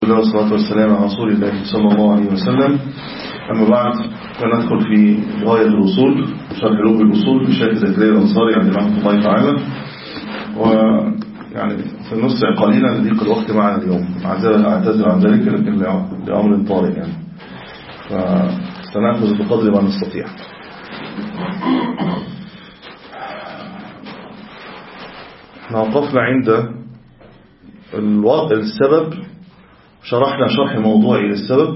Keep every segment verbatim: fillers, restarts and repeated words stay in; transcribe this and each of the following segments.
الله والصلاة والسلام على رسول الله صلى الله عليه وسلم. أما بعد فندخل في غاية الوصول شرح لب الوصول بشيخ زكريا الأنصاري عند رحمة الله تعالى. ويعني سنسرع قليلا لضيق الوقت معنا اليوم، أعتذر عن ذلك لكن لأمر طارئ يعني، فسنأخذ بقدر ما نستطيع. وقفنا عند السبب، شرحنا شرح موضوعي للسبب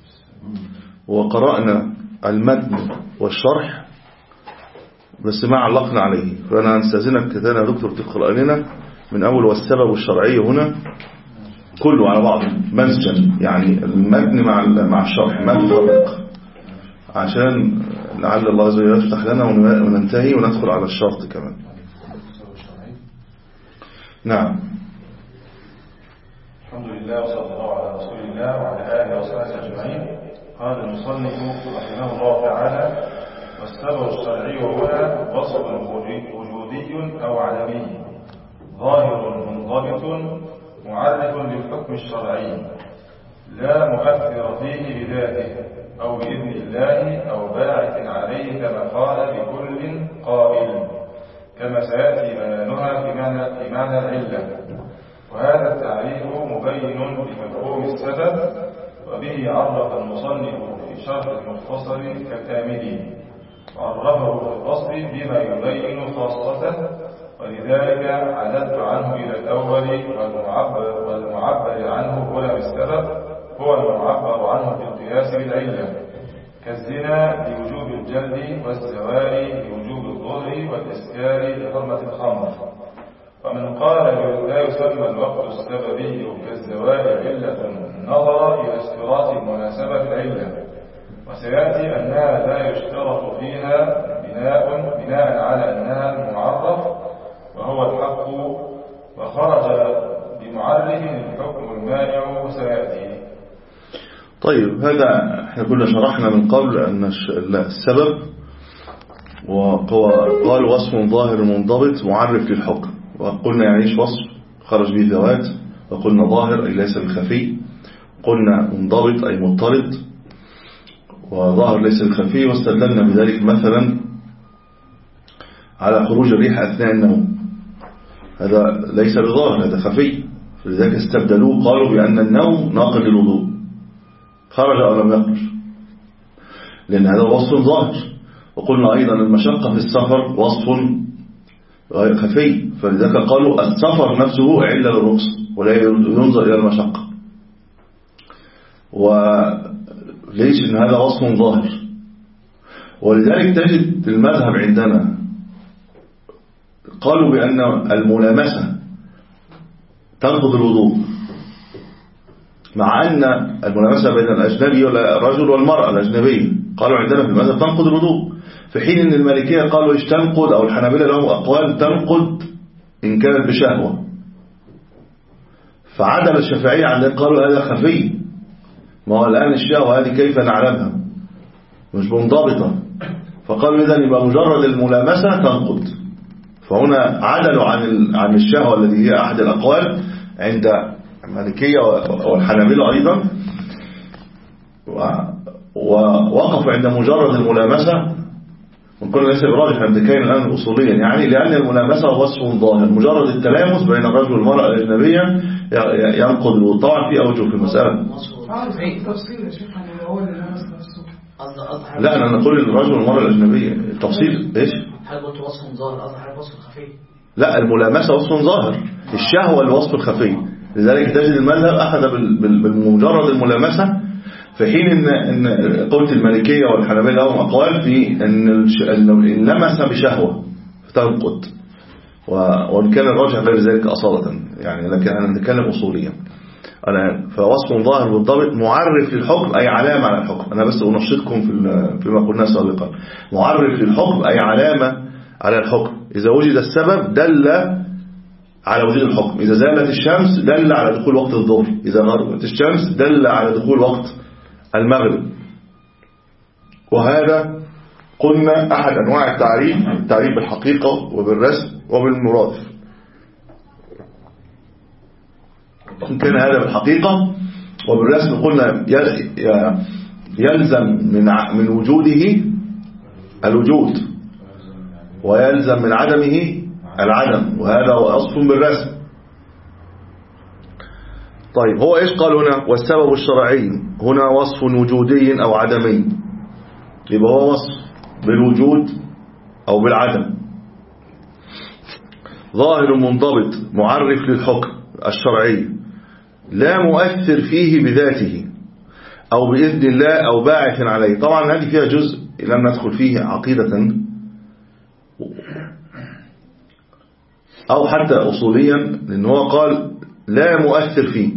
وقرأنا المتن والشرح بس ما علقنا عليه، فأنا أستاذنك كتانا يا دكتور تقرأ لنا من أول والسبب الشرعي هنا كله على بعضه مزجا، يعني المتن مع مع الشرح ما تفرق، عشان لعل الله عز وجل يفتح لنا وننتهي وندخل على الشرط كمان. نعم. الحمد لله وصلى الله على رسول الله وعلى آله وصحبه أجمعين. قال المصنف رحمه الله تعالى: والسبب الشرعي هنا وصف وجودي أو عدمي ظاهر منضبط معرف للحكم الشرعي لا مؤثر فيه بذاته أو بإذن الله أو باعث عليه كما قال بكل قائل، كما سيأتي بيانها في معنى, في معنى العلة. وهذا التعريف مبين لمفهوم السبب، وبه عرف المصنف في شرح المختصر كالآمدي، وعرفه في الفصل بما يبين خاصته، ولذلك عددت عنه إلى الأول. والمعبر, والمعبر عنه هنا بالسبب هو المعبر عنه في القياس بالعلة، كالزنا لوجوب الجلد، والزوال لوجوب الظهر، والإسكار لحرمة الخمر. ومن قال لا يسمى الوقت السببي كالزوال علة نظر إلى اشتراط المناسبة العلة، وسيأتي أنها لا يشترط فيها بناء, بناء على أنها معرف وهو الحق، وخرج بمعرف الحكم المانع سيأتي. طيب، هذا احنا كنا شرحنا من قبل أن السبب وقال وصف ظاهر منضبط معرف للحكم، وقلنا يعيش وصف خرج به ذوات، وقلنا ظاهر أي ليس بخفي، قلنا منضبط أي مضطرد، وظاهر ليس بخفي، واستدلنا بذلك مثلا على خروج الريح أثناء النوم، هذا ليس بظاهر، هذا خفي، فلذلك استبدلوه قالوا بأن النوم ناقض للوضوء، خرج أو لم يخرج، لأن هذا وصف ظاهر. وقلنا أيضا المشقة في السفر وصف خفي، فلذلك قالوا السفر نفسه علة للرخصة ولا ينظر إلى المشقة، وليش إن هذا وصف ظاهر. ولذلك تجد المذهب عندنا قالوا بأن الملامسة تنقض الوضوء، مع أن الملامسة بين الأجنبي والرجل والمرأة الأجنبية قالوا عندنا في المذهب تنقض الوضوء، في حين أن المالكية قالوا إيش تنقض، أو الحنابلة لهم أقوال تنقض إن كانت بشهوة. فعدل الشافعية عندهم قالوا هذا خفي، ما هو الآن الشهوة هذه كيف نعلمها مش منضبطة، فقالوا إذن يبقى مجرد الملامسة تنقض. فهنا عدلوا عن عن الشهوة التي هي أحد الأقوال عند المالكية والحنابلة أيضا، ووقفوا عند مجرد الملامسة، ونكون ليس براجح عند كين الآن أصوليا، يعني لأن الملامسة وصف ظاهر، مجرد التلامس بين الرجل والمرأة الأجنبية ينقض. طبعا في أوجه في المسألة، لا أنا نقول الرجل والمرأة الأجنبية التفصيل إيش؟ هل قلت وصف ظاهر أصلا هل وصف خفي؟ لا، الملامسة وصف ظاهر، الشهوة الوصف الخفي، لذلك تجد المذهب أخذ بالمجرد الملامسة، في حين إن, إن قلت المالكية والحنابلة لهم أقوال في أن إن لمس بشهوة فتنقض، وإن كان الراجح غير ذلك أصالة يعني، لكن أنا نتكلم أصوليا الآن. فوصف ظاهر بالضبط معرف للحكم أي علامة على الحكم، أنا بس أنشطكم في فيما قلنا سابقا، معرف للحكم أي علامة على الحكم. إذا وجد السبب دل على وجود الحكم، إذا زالت الشمس دل على دخول وقت الظهر، إذا غربت الشمس دل على دخول وقت المغرب. وهذا قلنا أحد أنواع التعريف، التعريف بالحقيقة وبالرسم وبالمرادف. إن كان هذا بالحقيقة وبالرسم قلنا يلزم من من وجوده الوجود، ويلزم من عدمه العدم، وهذا هو أصل بالرسم. طيب هو إيش قال هنا؟ والسبب الشرعي هنا وصف وجودي أو عدمي، يبقى هو وصف بالوجود أو بالعدم، ظاهر منضبط معرف للحكم الشرعي، لا مؤثر فيه بذاته أو بإذن الله أو باعث عليه. طبعا هذه فيها جزء لم ندخل فيه عقيدة أو حتى أصوليا، لأنه هو قال لا مؤثر فيه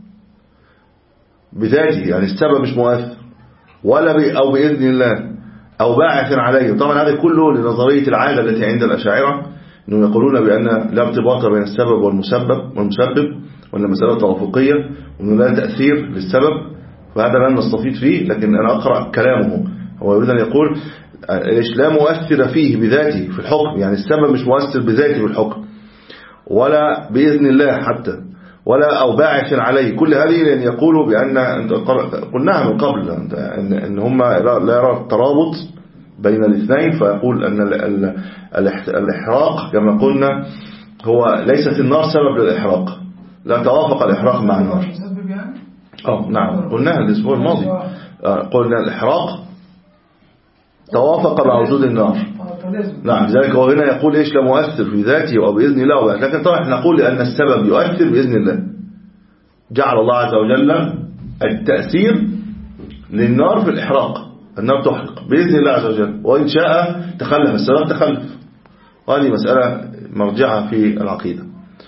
بذاته، يعني السبب مش مؤثر، ولا أو بإذن الله أو باعث عليه. طبعا هذا كله لنظرية العادة التي عند الأشاعرة، أنهم يقولون بأن لا ارتباط بين السبب والمسبب والمسبب، وأن مسألة توافقية، وأنه لا تأثير للسبب. فهذا لن نستفيد فيه، لكن أنا أقرأ كلامه. هو يريد أن يقول إيش؟ لا مؤثر فيه بذاته في الحكم، يعني السبب مش مؤثر بذاته في الحكم، ولا بإذن الله حتى، ولا أو باعث عليه. كل هذه لأن يقولوا بأن قلناها من قبل أن إن هم لا يرى الترابط بين الاثنين، فيقول أن الإحراق كما قلنا هو ليست النار سبب للإحراق، لا توافق الإحراق مع النار. اه نعم قلناها الأسبوع الماضي، قلنا الإحراق توافق مع وجود النار. نعم ذلك هو هنا يقول إيش؟ لا مؤثر في ذاته أو بإذن الله، لكن طبعا نقول لأن السبب يؤثر بإذن الله. جعل الله عز وجل التأثير للنار في الإحراق، النار تحرق بإذن الله عز وجل، وإن شاء تخلف السبب تخلف. وهذه مسألة مرجعة في العقيدة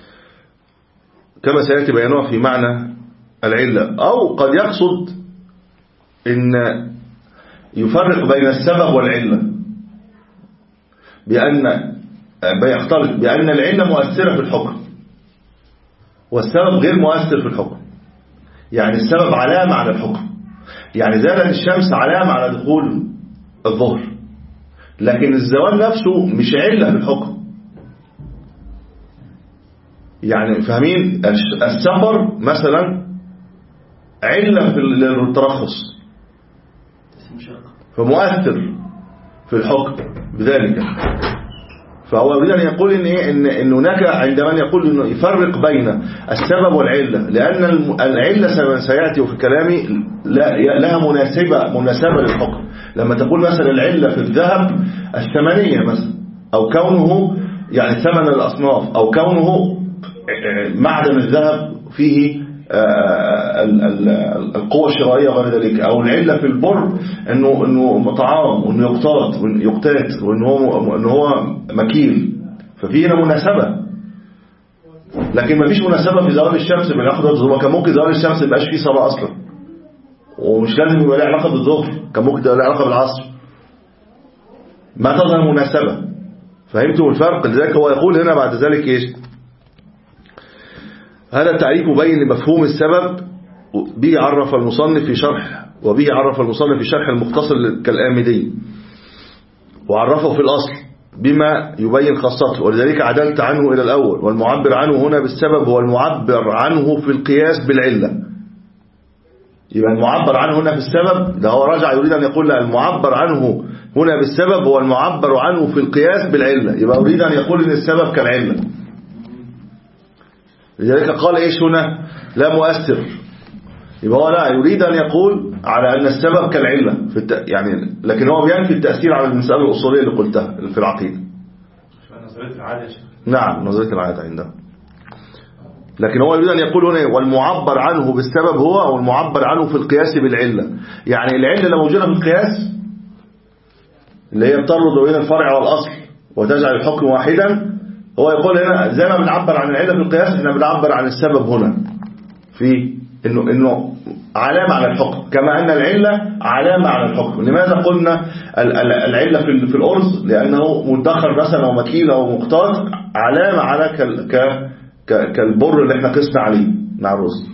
كما سيأتي بيانها في معنى العلة. أو قد يقصد إن يفرق بين السبب والعلة، بأن بيختلط بأن العلة مؤثرة في الحكم والسبب غير مؤثر في الحكم. يعني السبب علامة على الحكم، يعني زالت الشمس علامة على دخول الظهر، لكن الزوال نفسه مش علة في الحكم. يعني فاهمين؟ السفر مثلا علة في الترخص، فمؤثر في الحكم بذلك. فهو يريد أن يقول إن إيه إن إن هناك عندما يقول إنه يفرق بين السبب والعلة، لأن العلة سيأتي في كلامي لها مناسبة مناسبة للحكم. لما تقول مثلا العلة في الذهب الثمنية مثلا، أو كونه يعني ثمن الأصناف، أو كونه معدن الذهب فيه القوة الشرائية وغير ذلك، أو العلة في البر إنه إنه طعام، وإنه يقتات يقتات وإنه هو إنه هو مكيل، ففيه مناسبة. لكن ما فيش مناسبة في زوال الشمس بالعلاقة بالظهر. كان ممكن زوال الشمس ما يبقاش فيه صلاة أصلا، ومش لازم يبقى له علاقة بالظهر، كان ممكن يبقى له علاقة بالعصر، ما تظهر مناسبة. فهمتوا الفرق؟ لذلك هو يقول هنا بعد ذلك إيش؟ هذا التعريف مبين لمفهوم السبب، به عرف المصنف في شرح وبه عرف المصنف في شرح المختصر كالآمدي، وعرفه في الأصل بما يبين خاصته، ولذلك عدلت عنه إلى الأول. والمعبر عنه هنا بالسبب هو المعبر عنه في القياس بالعلة. يبقى المعبر عنه هنا في السبب ده هو رجع يريد أن يقول لا، المعبر عنه هنا بالسبب هو المعبر عنه في القياس بالعلة. يبقى يريد أن يقول إن السبب كالعلة. لذلك قال إيش هنا؟ لا مؤثر. يبقى هو لا يريد أن يقول على أن السبب كالعلة في الت... يعني، لكن هو بينفي التأثير على المسألة الأصولية اللي قلتها في العقيدة. نظرية العادة. نعم نظرية العادة عندها. لكن هو يريد أن يقول هنا والمعبر عنه بالسبب هو والمعبر عنه في القياس بالعلة. يعني العلة لو موجودة في القياس اللي هي بتربط بين الفرع والأصل وتجعل الحكم واحدا، هو يقول هنا زي ما بنعبر عن العلة في القياس احنا بنعبر عن السبب هنا في انه انه علامة على الحكم، كما ان العلة علامة على الحكم. لماذا قلنا العلة في في الأرز؟ لأنه مدخر مثلا او مكيل او مقتات، علامة على ك ك كالبر اللي احنا قسنا عليه مع الرز.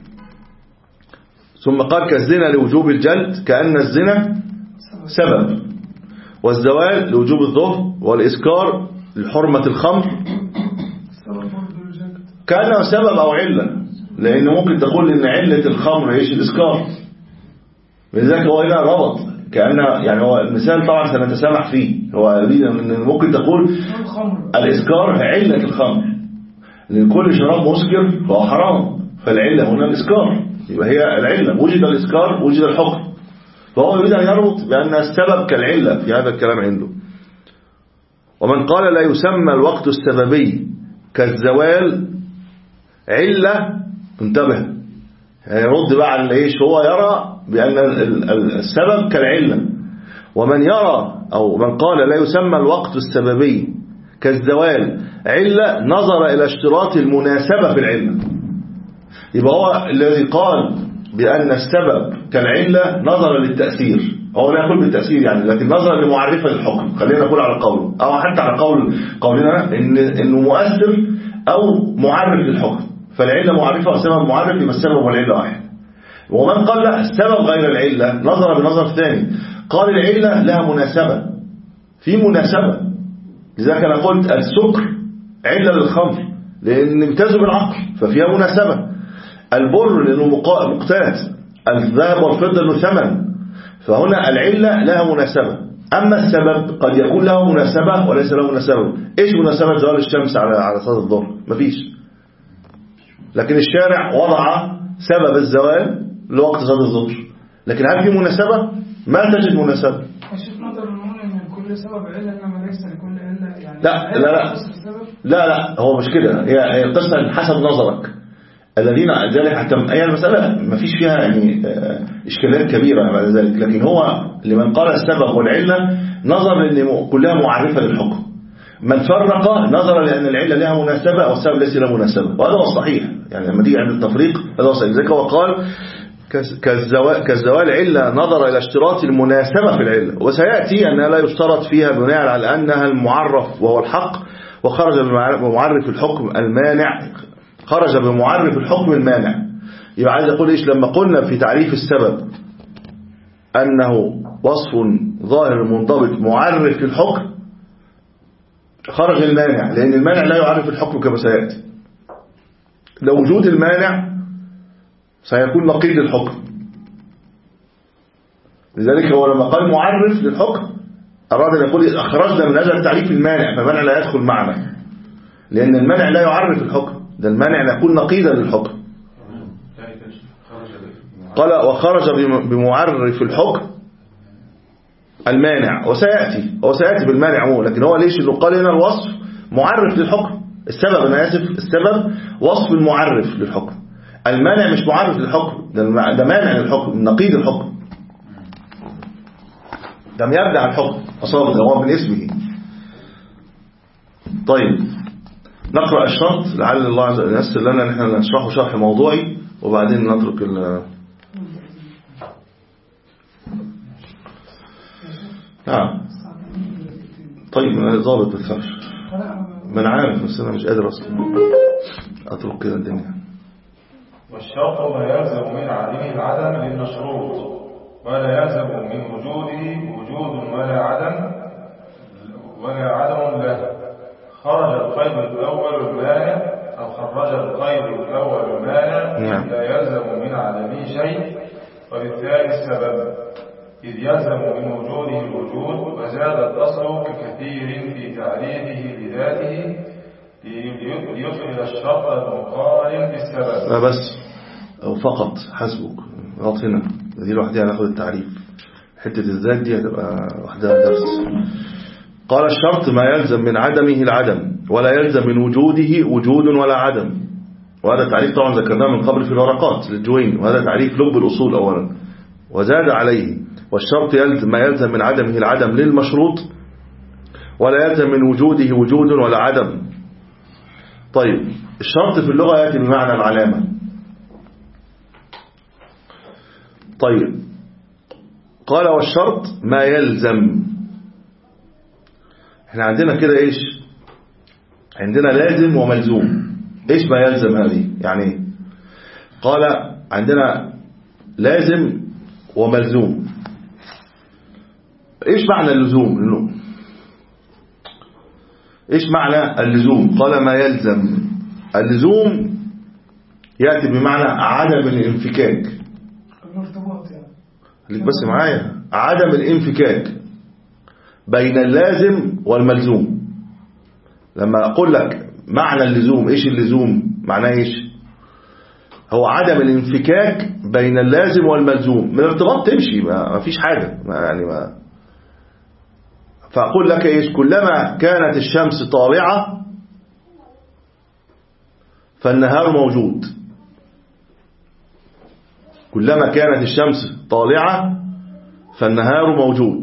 ثم قال كالزنا لوجوب الجلد، كأن الزنا سبب، والزوال لوجوب الظهر، والإسكار لحرمة الخمر كأنه سبب أو علة. لأن ممكن تقول إن علة الخمر إيش؟ الإسكار. لذلك هو هنا ربط كأن يعني هو المثال طبعا سنتسامح فيه، هو إن ممكن تقول الإسكار علة الخمر، لأن كل شراب مسكر فهو حرام، فالعلة هنا الإسكار، يبقى هي العلة، وجد الإسكار وجد الحكم، فهو يريد أن يربط بأن السبب كالعلة في هذا الكلام عنده. ومن قال لا يسمى الوقت السببي كالزوال علة، انتبه، يرد بقى على ايش؟ هو يرى بأن السبب كالعلة. ومن يرى أو من قال لا يسمى الوقت السببي كالزوال علة نظر إلى اشتراط المناسبة في العلة. يبقى هو الذي قال بأن السبب كالعلة نظر للتأثير، هو لا يقول بالتأثير يعني، لكن نظر لمعرفة الحكم، خلينا نقول على قوله أو حتى على قول قولنا إن إنه مؤثر أو معرف للحكم، فالعلة معرفة والسبب معرف، يبقى السبب والعلة واحد. ومن قال لا السبب غير العلة نظر بنظر ثاني، قال العلة لها مناسبة، في مناسبة. لذلك أنا قلت السكر علة للخمر لأن امتازوا بالعقل ففيها مناسبة، البر لأنه مقتات، الذهب والفضة لأنه ثمن، فهنا العلة لها مناسبة. أما السبب قد يكون له مناسبة وليس له مناسبة. إيش مناسبة زوال الشمس على على صاد الظهر؟ مفيش، لكن الشارع وضع سبب الزوال لوقت صاد الظهر، لكن هل في مناسبة؟ ما تجد مناسبة. الشيخ نقدر نقول ان كل سبب علة انما ليس لكل علة يعني. لا لا لا لا لا هو مش كده، هي القصة حسب نظرك. الذين ذلك حتى هي المسألة ما فيش فيها يعني إشكالات كبيرة بعد ذلك، لكن هو لمن قال السبب والعلة نظر لأن كلها معرفة للحكم. من فرق نظر لأن العلة لها مناسبة والسبب ليس له مناسبة، وهذا هو الصحيح يعني لما تيجي عند التفريق هذا هو الصحيح. ذلك هو قال كالزوال, كالزوال علة نظر إلى اشتراط المناسبة في العلة، وسيأتي أنها لا يشترط فيها بناء على أنها المعرف وهو الحق، وخرج بمعرف الحكم المانع، خرج بمعرف الحكم المانع. يبقى عايز أقول إيش لما قلنا في تعريف السبب أنه وصف ظاهر منضبط معرف للحكم، خرج المانع، لأن المانع لا يعرف الحكم كما سيأتي. لو وجود المانع سيكون نقيض للحكم، لذلك هو لما قال معرف للحكم أراد أن يقول أخرجنا من أجل تعريف المانع، فالمانع لا يدخل معنا، لأن المانع لا يعرف الحكم، ده المانع يكون نقيضا للحكم. قال وخرج بمعرف الحكم المانع، وسيأتي هو سيأتي بالمانع عموما، لكن هو ليش اللي قال هنا الوصف معرف للحكم؟ السبب أنا آسف السبب وصف المعرف للحكم، المانع مش معرف للحكم، ده مانع للحكم، نقيض الحكم، ده يبدع الحكم أصابه هو من اسمه. طيب نقرأ الشرط لعل الله عز وجل ييسر لنا ان احنا نشرحه شرح موضوعي وبعدين نترك ال نعم. طيب انا ضابط بالثرش ما انا عارف بس انا مش قادر اصلا اترك كده الدنيا. والشرط ما يلزم من عدمه العدم للمشروط، ولا يلزم من وجوده وجود ولا عدم ولا عدم له. خرج القيد الأول المانع أو خرج القيد الأول المانع لا يلزم من عدمه شيء، وبالتالي السبب إذ يلزم من وجوده الوجود، وزاد الأصل ككثير في تعريفه لذاته ليدخل الشرط المقارن بالسبب. بس أو فقط حسبك غلط هنا دي لوحدها هناخد التعريف، حتة الذات دي هتبقى وحدها درس. قال الشرط ما يلزم من عدمه العدم ولا يلزم من وجوده وجود ولا عدم، وهذا تعريف طبعا ذكرناه من قبل في الورقات للجوين، وهذا تعريف لب الأصول أولا. وزاد عليه والشرط يلزم ما يلزم من عدمه العدم للمشروط ولا يلزم من وجوده وجود ولا عدم. طيب الشرط في اللغة يأتي بمعنى العلامة. طيب قال والشرط ما يلزم، احنا عندنا كده ايش؟ عندنا لازم وملزوم. ايش ما يلزم هذه يعني؟ قال عندنا لازم وملزوم. ايش معنى اللزوم؟ ايش معنى اللزوم؟ قال ما يلزم. اللزوم يأتي بمعنى عدم الانفكاك. الارتباط يعني. خليك بس معايا، عدم الانفكاك بين اللازم والملزوم. لما أقول لك معنى اللزوم، إيش اللزوم؟ معناه إيش؟ هو عدم الانفكاك بين اللازم والملزوم. من الارتباط تمشي، ما فيش حاجة، ما يعني ما. فأقول لك إيش؟ كلما كانت الشمس طالعة فالنهار موجود. كلما كانت الشمس طالعة فالنهار موجود.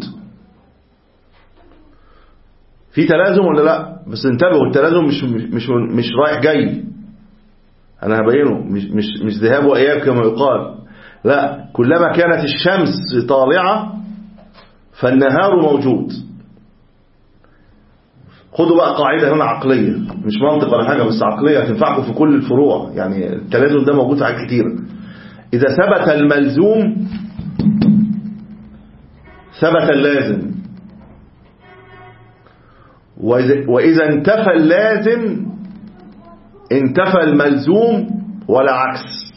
في تلازم ولا لا؟ بس انتبهوا، التلازم مش مش مش رايح جاي، انا هبينه، مش مش مش ذهاب واياب كما يقال، لا، كلما كانت الشمس طالعة فالنهار موجود. خدوا بقى قاعدة هنا عقلية، مش منطق ولا حاجة، بس عقلية هتنفعكم في كل الفروع. يعني التلازم ده موجود في حاجات كتيرة. إذا ثبت الملزوم ثبت اللازم، وإذا انتفى اللازم انتفى الملزوم، ولا عكس.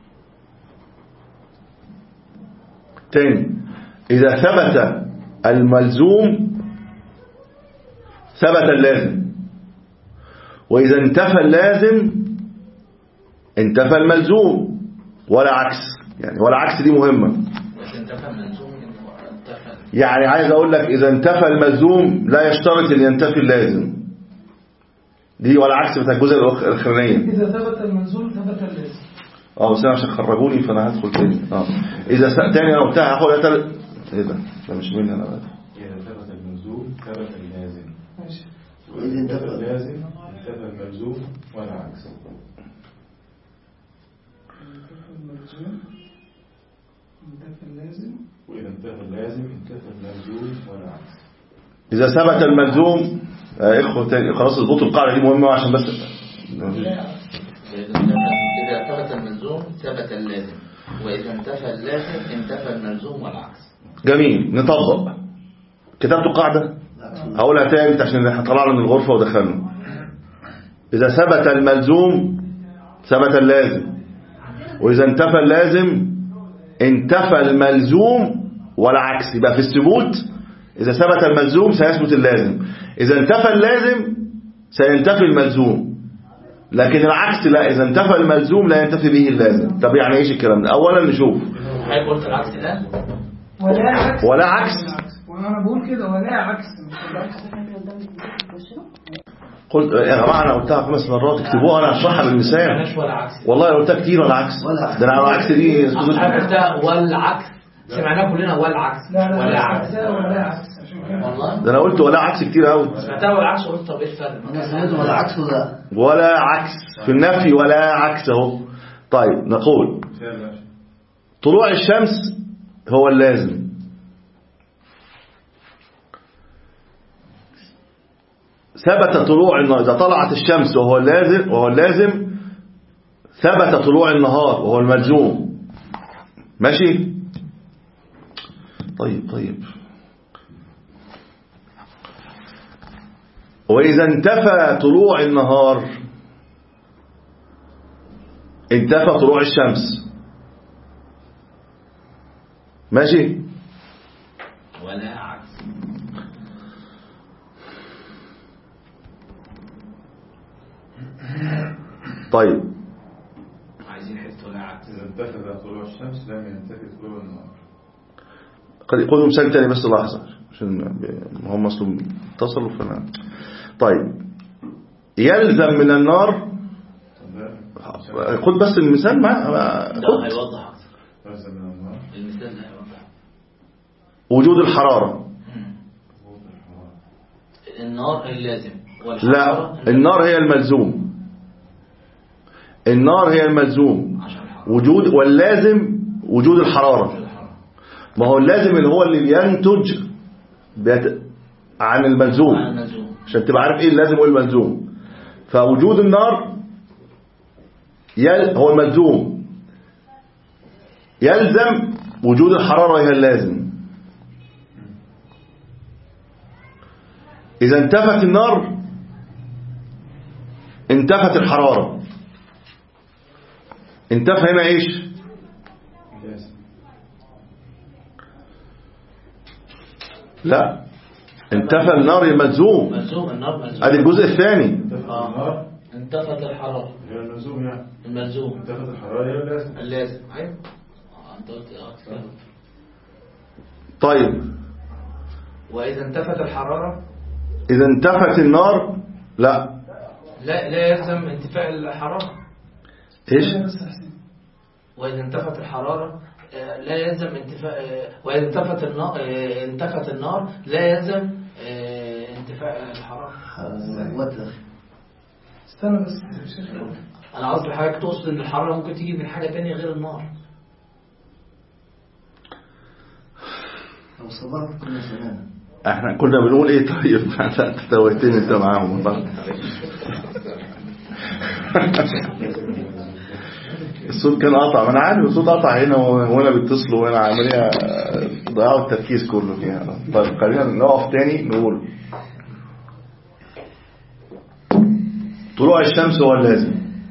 تاني، إذا ثبت الملزوم ثبت اللازم، وإذا انتفى اللازم انتفى الملزوم، ولا عكس. يعني ولا عكس دي مهمة. يعني عايز أقول لك إذا انتفى الملزوم لا يشترط أن ينتفي اللازم، دي ولا عكس بتاع الجزء الأخرانية. إذا ثبت الملزوم ثبت اللازم. اه بس أنا عشان خرجوني فأنا هدخل تاني. اه إذا س... تاني أنا قلتها هاخد تل... إيه ده؟ ده مش مني أنا بقى. إذا ثبت الملزوم ثبت اللازم، ماشي. وإذا انتفى اللازم انتفى الملزوم، ولا عكس. الملزوم انتفى اللازم، وإذا انتفى اللازم انتفى الملزوم، ولا عكس. إذا ثبت الملزوم يا إخوة تاني خلاص اضبطوا القاعدة دي مهمة عشان بس. إذا ثبت الملزوم ثبت اللازم، وإذا انتفى اللازم انتفى الملزوم، والعكس. جميل. نطبق. كتبتوا قاعدة هقولها تاني عشان احنا طلعنا من الغرفة ودخلنا. إذا ثبت الملزوم ثبت اللازم، وإذا انتفى اللازم انتفى الملزوم، والعكس. يبقى في الثبوت إذا ثبت الملزوم سيثبت اللازم، إذا انتفى اللازم سينتفي الملزوم. لكن العكس لا، إذا انتفى الملزوم لا ينتفي به اللازم. طب يعني ايش الكلام ده؟ أولا نشوف. هل قلت العكس ده؟ ولا عكس. ولا عكس. وأنا بقول كده ولا عكس. قلت يا جماعة أنا قلتها خمس مرات، اكتبوها أنا هشرحها بالمثال. والله قلتها كتير ولا عكس. ده أنا العكس دي أنا قلتها والعكس، سمعناه كلنا والعكس. لا لا ولا عكس. ولا عكس. والله ده أنا قلت ولا عكس كتير قوي. سمعتها والعكس وقلت طب إيه الفرق؟ أنا سمعت ولا عكس ولا ولا عكس في النفي، ولا عكس اهو. طيب نقول طلوع الشمس هو اللازم، ثبت طلوع النهار. إذا طلعت الشمس وهو اللازم وهو اللازم ثبت طلوع النهار وهو الملزوم. ماشي. طيب طيب وإذا انتفى طلوع النهار انتفى طلوع الشمس. ماشي. ولا عكس. طيب عايزين حته ولا عكس. إذا انتفى طلوع الشمس لم ينتفي طلوع النهار. قد يقولوا مثال تاني بس لحظة عشان هم اصلهم اتصلوا فانا. طيب يلزم من النار، خد بس المثال معاه. ده هيوضح اكتر. يلزم من النار المثال ده هيوضح. وجود الحرارة. النار اللازم لا، النار هي الملزوم. النار هي الملزوم وجود، واللازم وجود الحرارة. ما هو اللازم اللي هو اللي بينتج بيت... عن الملزوم، عشان تبقى عارف ايه اللازم وايه الملزوم. فوجود النار يل... هو الملزوم، يلزم وجود الحرارة هي اللازم. إذا انتفت النار انتفت الحرارة. انتفى هنا ايش؟ لا، انتفى النار الملزوم. ملزوم النار ملزوم. ادي الجزء الثاني. اه انتفت الحرارة. هي الملزوم يعني الملزوم. انتفت الحرارة هي اللازم. اللازم. ايوه. اه انت قلت اه كده. طيب واذا انتفت الحرارة. اذا انتفت النار لا لا لا يلزم انتفاء الحرارة. ايش؟ واذا انتفت الحرارة لا يلزم انتفاء. واذا انتفت النار انتفت النار لا يلزم انتفاء الحرارة. استنى بس يا شيخ. انا قصدي حضرتك تقصد ان الحرارة ممكن تيجي من حاجة تانية غير النار. لو صبرت كنا زمان. احنا كنا بنقول ايه؟ طيب انت توهتني انت معاهم والله. الصوت كان قطع، ما انا عارف الصوت قطع هنا وانا بيتصلوا وانا عمليه ضيعوا التركيز كله فيها. طيب خلينا نقف تاني نقول طلوع الشمس هو اللازم،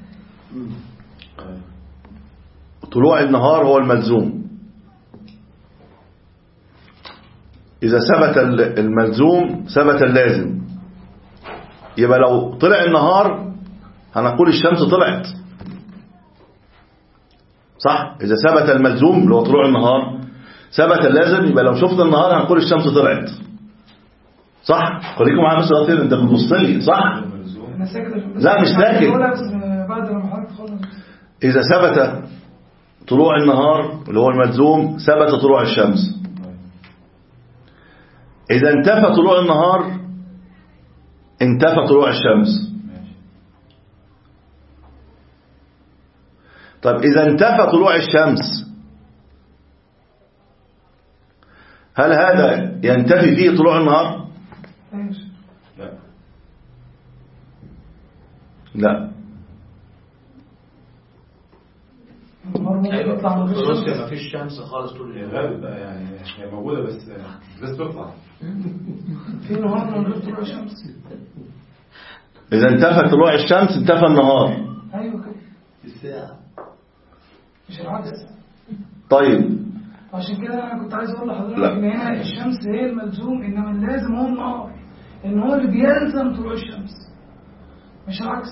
طلوع النهار هو الملزوم. إذا ثبت الملزوم ثبت اللازم، يبقى لو طلع النهار هنقول الشمس طلعت، صح؟ إذا ثبت الملزوم اللي هو طلوع النهار ثبت اللازم، يبقى لو شفت النهار هنقول الشمس طلعت، صح؟ خليكم معايا بس دلوقتي، انت بتبص لي صح؟ انا ساكت. لا مش ساكت. بعد ما حضرتك تخلص. إذا ثبت طلوع النهار اللي هو الملزوم ثبت طلوع الشمس. إذا انتفى طلوع النهار انتفى طلوع الشمس. طيب إذا انتفى طلوع الشمس هل هذا ينتفي فيه طلوع النهار؟ لا لا. ايوه في روسيا ما فيش شمس خالص طول هي اليوم. غالب بقى يعني، هي موجودة بس بس تطلع. في نهار من غير طلوع الشمس. إذا انتفى طلوع الشمس انتفى النهار. ايوه كده. الساعة. مش العكس. طيب عشان كده انا كنت عايز اقول لحضرتك لا. ان هنا الشمس هي الملزوم، انما اللازم هو النهار، ان هو اللي بيلزم طلوع الشمس مش العكس.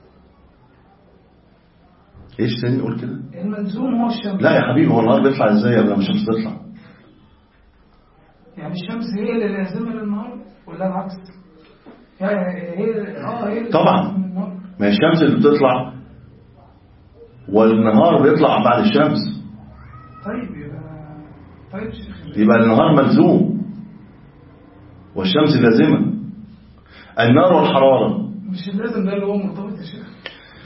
ايش تاني نقول كده؟ الملزوم هو الشمس. لا يا حبيبي، هو النهار بيطلع ازاي قبل ما الشمس تطلع؟ يعني الشمس هي اللي لازمه للنهار ولا العكس؟ يعني هي اه هي اللي طبعا. لازمة للنهار. ما هي الشمس اللي بتطلع والنهار بيطلع بعد الشمس. طيب يبقى طيب شيخ، يبقى النهار ملزوم والشمس لازمة. النار والحرارة مش اللازم ده اللي هو مرتبط يا شيخ.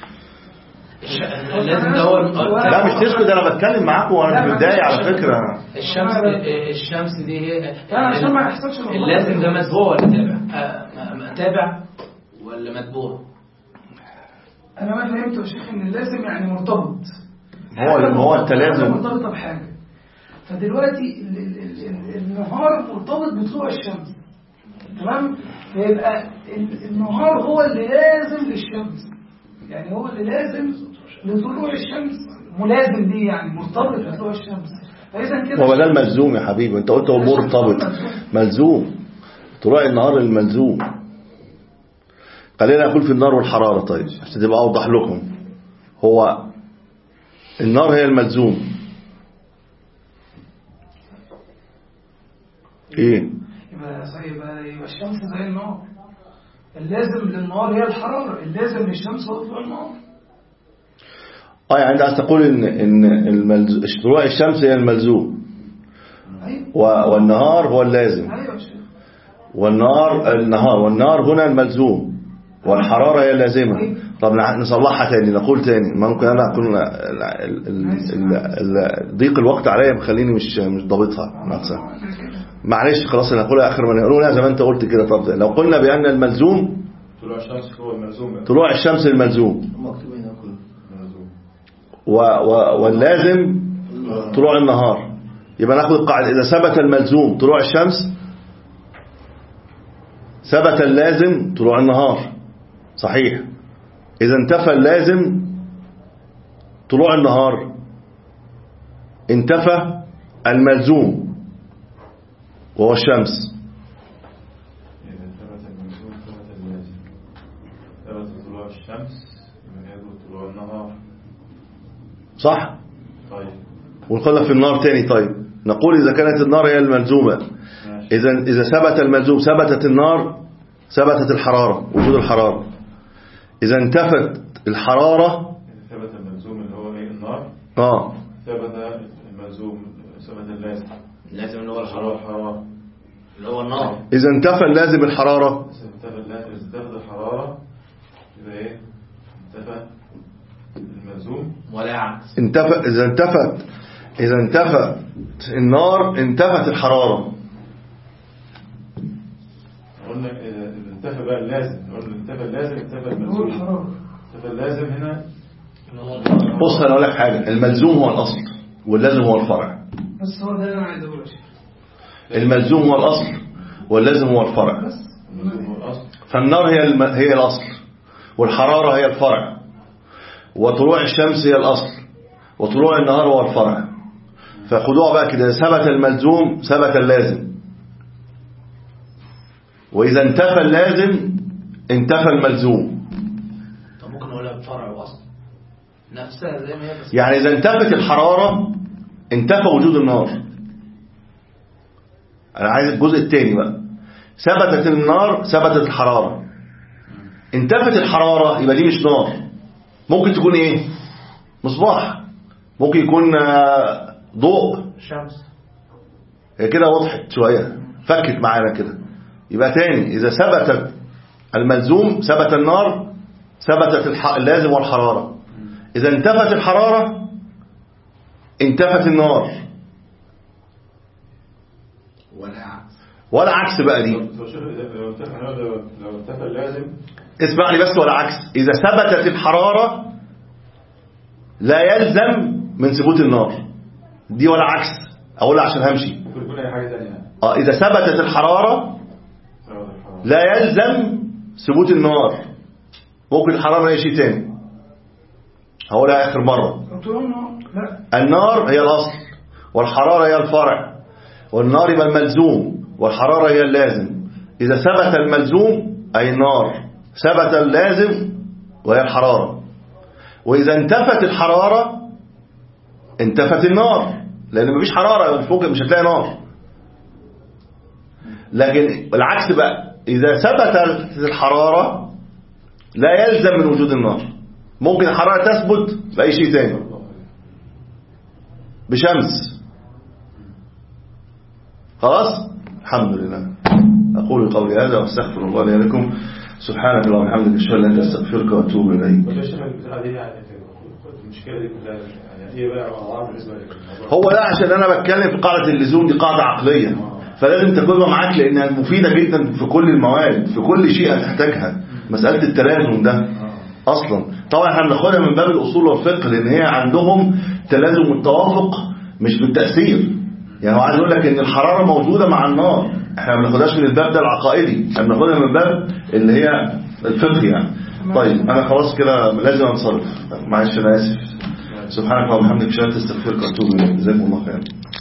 لازم ده هو. لا مش تسكت، انا بتكلم معاكم وانا متضايق على فكرة. الشمس الشمس دي هي لا عشان ما يحصلش لخبطة. اللازم ده متبوع ولا تابع؟ آه، تابع ولا متبوع؟ انا ما فهمت يا شيخ ان اللازم يعني مرتبط. هو هو التلازم مرتبطه بحاجه. فدلوقتي ال- ال- ال- النهار مرتبط بطلوع الشمس، تمام؟ فيبقى ال- النهار هو اللي لازم للشمس، يعني هو اللي لازم لطلوع الشمس، ملازم دي يعني مرتبط بطلوع الشمس. فاذا كده هو ده الملزوم يا حبيبي، انت قلت هو مرتبط. ملزوم طلوع النهار الملزوم. خلينا نقول في النار والحرارة. طيب عشان تبقى اوضح لكم، هو النار هي الملزوم. ايه؟ يبقى يبقى يبقى الشمس زي النار. اللازم للنار هي الحراره، اللازم للشمس هو طلوع النهار. اه يعني انت عايز تقول ان ان الملزوم طلوع الشمس هي الملزوم. ايوه. و- والنهار هو اللازم. ايوه يا شيخ. والنار النهار والنار هنا الملزوم والحرارة هي اللازمة. طب نصلحها تاني، نقول تاني. ممكن انا اكون ال- ال- ال- ال- ضيق الوقت عليا مخليني مش مش ضابطها نفسها. معلش خلاص نقولها اخر ما نقولها زي ما انت قلت كده. طب لو قلنا بان الملزوم طلوع الشمس هو الملزوم بقى. طلوع الشمس الملزوم مكتوب هنا كله. ملزوم. و و واللازم طلوع النهار. يبقى ناخد القاعدة: إذا ثبت الملزوم طلوع الشمس ثبت اللازم طلوع النهار. صحيح. إذا انتفى اللازم طلوع النهار انتفى الملزوم وهو الشمس. إذا ثبت الملزوم ثبت اللازم. ثبت طلوع الشمس من يثبت طلوع النهار. صح؟ طيب ونقول في النار تاني. طيب نقول إذا كانت النار هي الملزومة، إذا إذا ثبت الملزوم ثبتت النار، ثبتت الحرارة، وجود الحرارة. إذا انتفت الحرارة، ثبت الملزوم اللي هو ايه النار، اه ثبت الملزوم ثبت اللازم. لازم اللي هو هو الحرارة الحرارة. اللي هو النار. إذا انتفى اللازم الحرارة، انتفى اللازم، انتفت الحرارة يبقى ايه؟ انتفى الملزوم ولا عكس. انتفى إذا انتفت إذا انتفت النار انتفت الحرارة. قلنا إذا انتفى بقى اللازم، قلنا انتفى اللازم انتفى هو الملزوم. الحرارة. انتفى اللازم هنا. بص أنا أقول لك حاجة، الملزوم هو الأصل واللازم هو الفرع. بس هو ده اللي انا عايز اقوله يا شيخ. الملزوم هو الأصل واللازم هو الفرع. بس الملزوم هو الأصل. فالنار هي الم... هي الأصل، والحرارة هي الفرع، وطلوع الشمس هي الأصل، وطلوع النهار هو الفرع. فخدوها بقى كده، ثبت الملزوم ثبت اللازم، وإذا انتفى اللازم انتفى الملزوم. طب ممكن نقولها بفرع واصل نفسها زي ما هي بس. يعني إذا انتفت الحرارة انتفى وجود النار. أنا عايز الجزء الثاني بقى، ثبتت النار ثبتت الحرارة. انتفت الحرارة يبقى دي مش نار، ممكن تكون ايه؟ مصباح، ممكن يكون ضوء شمس. هي كده وضحت شوية، فكت معانا كده. يبقى تاني، إذا ثبتت الملزوم ثبت النار ثبتت الح... اللازم والحرارة. إذا انتفت الحرارة انتفت النار، ولا عكس. ولا عكس بقى دي. لو شوف لو انتفى لو لو انتفى اللازم. اسمعني بس، ولا عكس. إذا ثبتت الحرارة لا يلزم من ثبوت النار، دي ولا عكس. أقولها عشان همشي. ممكن يكون أي حاجة تانية. اه إذا ثبتت الحرارة لا يلزم ثبوت النار، ممكن الحرارة هي شيء تاني. هقولها آخر مرة. لا، النار هي الأصل والحرارة هي الفرع، والنار يبقى الملزوم والحرارة هي اللازم. إذا ثبت الملزوم أي النار، ثبت اللازم وهي الحرارة. وإذا انتفت الحرارة انتفت النار، لأن مفيش حرارة فوق، مش هتلاقي نار. لكن العكس بقى، إذا ثبتت الحرارة لا يلزم من وجود النار، ممكن الحرارة تثبت بأي شيء تاني، بشمس. خلاص، الحمد لله. أقول قولي هذا واستغفر الله لي ولكم. سبحانك اللهم وبحمدك أشهد أن لا إله إلا أنت أستغفرك وأتوب إليك. المشكلة دي كلها يعني ايه بقى أضعاف بالنسبة لك؟ هو ده عشان أنا بتكلم في قاعدة اللزوم، دي قاعدة عقلية، فلازم تاخدها معاك لأنها مفيدة جدا في كل المواد، في كل شيء هتحتاجها. مسألة التلازم ده أصلا طبعا احنا بناخدها من باب الأصول والفقه، لأن هي عندهم تلازم والتوافق مش بالتأثير. يعني هو عايز يقول لك إن الحرارة موجودة مع النار، احنا ما بناخدهاش من الباب ده العقائدي، احنا بناخدها من باب اللي هي الفقه يعني. طيب أنا خلاص كده لازم أنصرف، معلش أنا آسف. سبحانك اللهم وبحمدك أشهد أن لا إله إلا أنت أستغفرك وأتوب إليك. جزاكم الله خير.